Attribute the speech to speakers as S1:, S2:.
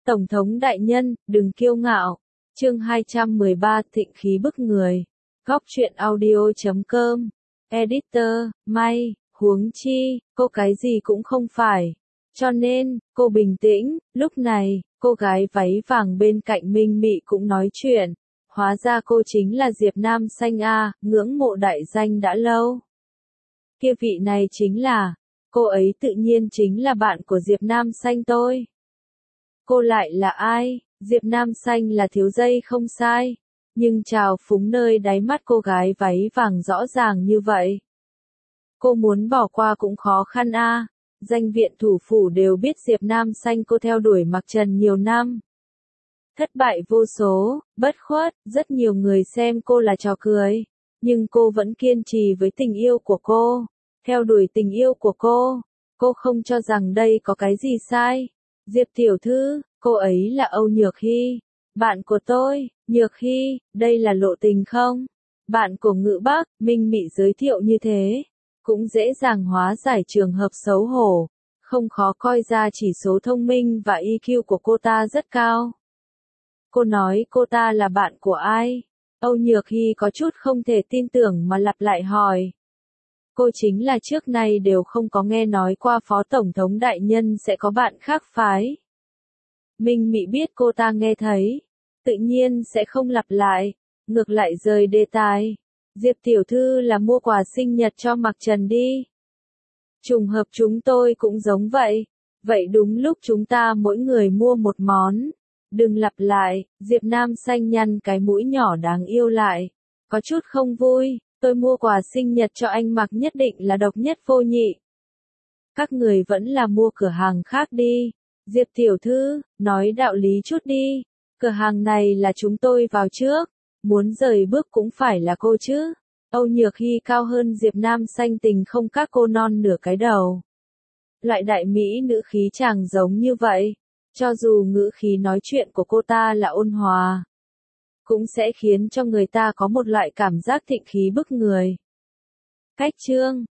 S1: Tổng thống đại nhân, đừng kiêu ngạo. Chương 213 Thịnh khí bức người. Góc truyện audio.com. Editor, May, huống chi, cô cái gì cũng không phải. Cho nên, cô bình tĩnh, lúc này, cô gái váy vàng bên cạnh Minh Mị cũng nói chuyện. Hóa ra cô chính là Diệp Nam Xanh a, ngưỡng mộ đại danh đã lâu. Kia vị này chính là, cô ấy tự nhiên chính là bạn của Diệp Nam Xanh tôi. Cô lại là ai? Diệp Nam Xanh là thiếu dây không sai. Nhưng trào phúng nơi đáy mắt cô gái váy vàng rõ ràng như vậy. Cô muốn bỏ qua cũng khó khăn a. Danh viện thủ phủ đều biết Diệp Nam Xanh cô theo đuổi Mặc Trần nhiều năm. Thất bại vô số, bất khuất, rất nhiều người xem cô là trò cười. Nhưng cô vẫn kiên trì với tình yêu của cô. Theo đuổi tình yêu của cô không cho rằng đây có cái gì sai. Diệp tiểu thư, cô ấy là Âu Nhược Hy, bạn của tôi. Nhược Hy, đây là lộ tình không? Bạn của Ngự Bắc, Minh Mị giới thiệu như thế, cũng dễ dàng hóa giải trường hợp xấu hổ, không khó coi ra chỉ số thông minh và EQ của cô ta rất cao. Cô nói cô ta là bạn của ai? Âu Nhược Hy có chút không thể tin tưởng mà lặp lại hỏi. Cô chính là trước nay đều không có nghe nói qua Phó Tổng thống đại nhân sẽ có bạn khác phái. Minh Mị biết cô ta nghe thấy, tự nhiên sẽ không lặp lại, ngược lại rời đề tài. Diệp tiểu thư là mua quà sinh nhật cho Mặc Trần đi. Trùng hợp chúng tôi cũng giống vậy. Vậy đúng lúc chúng ta mỗi người mua một món. Đừng lặp lại, Diệp Nam Xanh nhăn cái mũi nhỏ đáng yêu lại. Có chút không vui, tôi mua quà sinh nhật cho anh Mặc nhất định là độc nhất vô nhị. Các người vẫn là mua cửa hàng khác đi. Diệp tiểu thư, nói đạo lý chút đi. Cửa hàng này là chúng tôi vào trước. Muốn rời bước cũng phải là cô chứ. Âu Nhược Hy cao hơn Diệp Nam Xanh tình không các cô non nửa cái đầu. Loại đại mỹ nữ khí chàng giống như vậy. Cho dù ngữ khí nói chuyện của cô ta là ôn hòa, cũng sẽ khiến cho người ta có một loại cảm giác thịnh khí bức người. Cách chương